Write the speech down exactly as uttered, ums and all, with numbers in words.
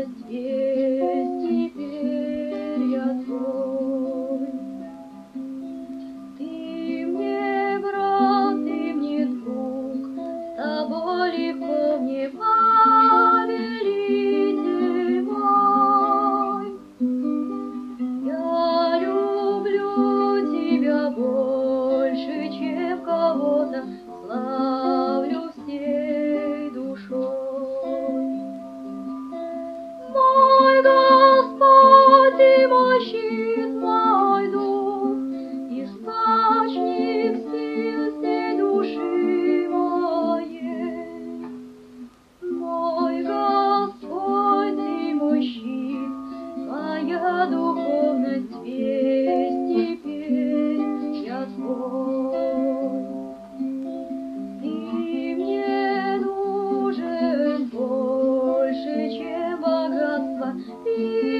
духовность весь теперь я твой. Ты мне брат, ты мне друг, с тобой легко мне повелитель мой. Я люблю тебя больше, чем кого-то, славлю всей душой. Мой Господь, ты мой щит, мой дух, источник сил всей души моей. Мой Господь, ты мой щит, моя духовность весь теперь я твой. Ты мне нужен больше, чем богатство.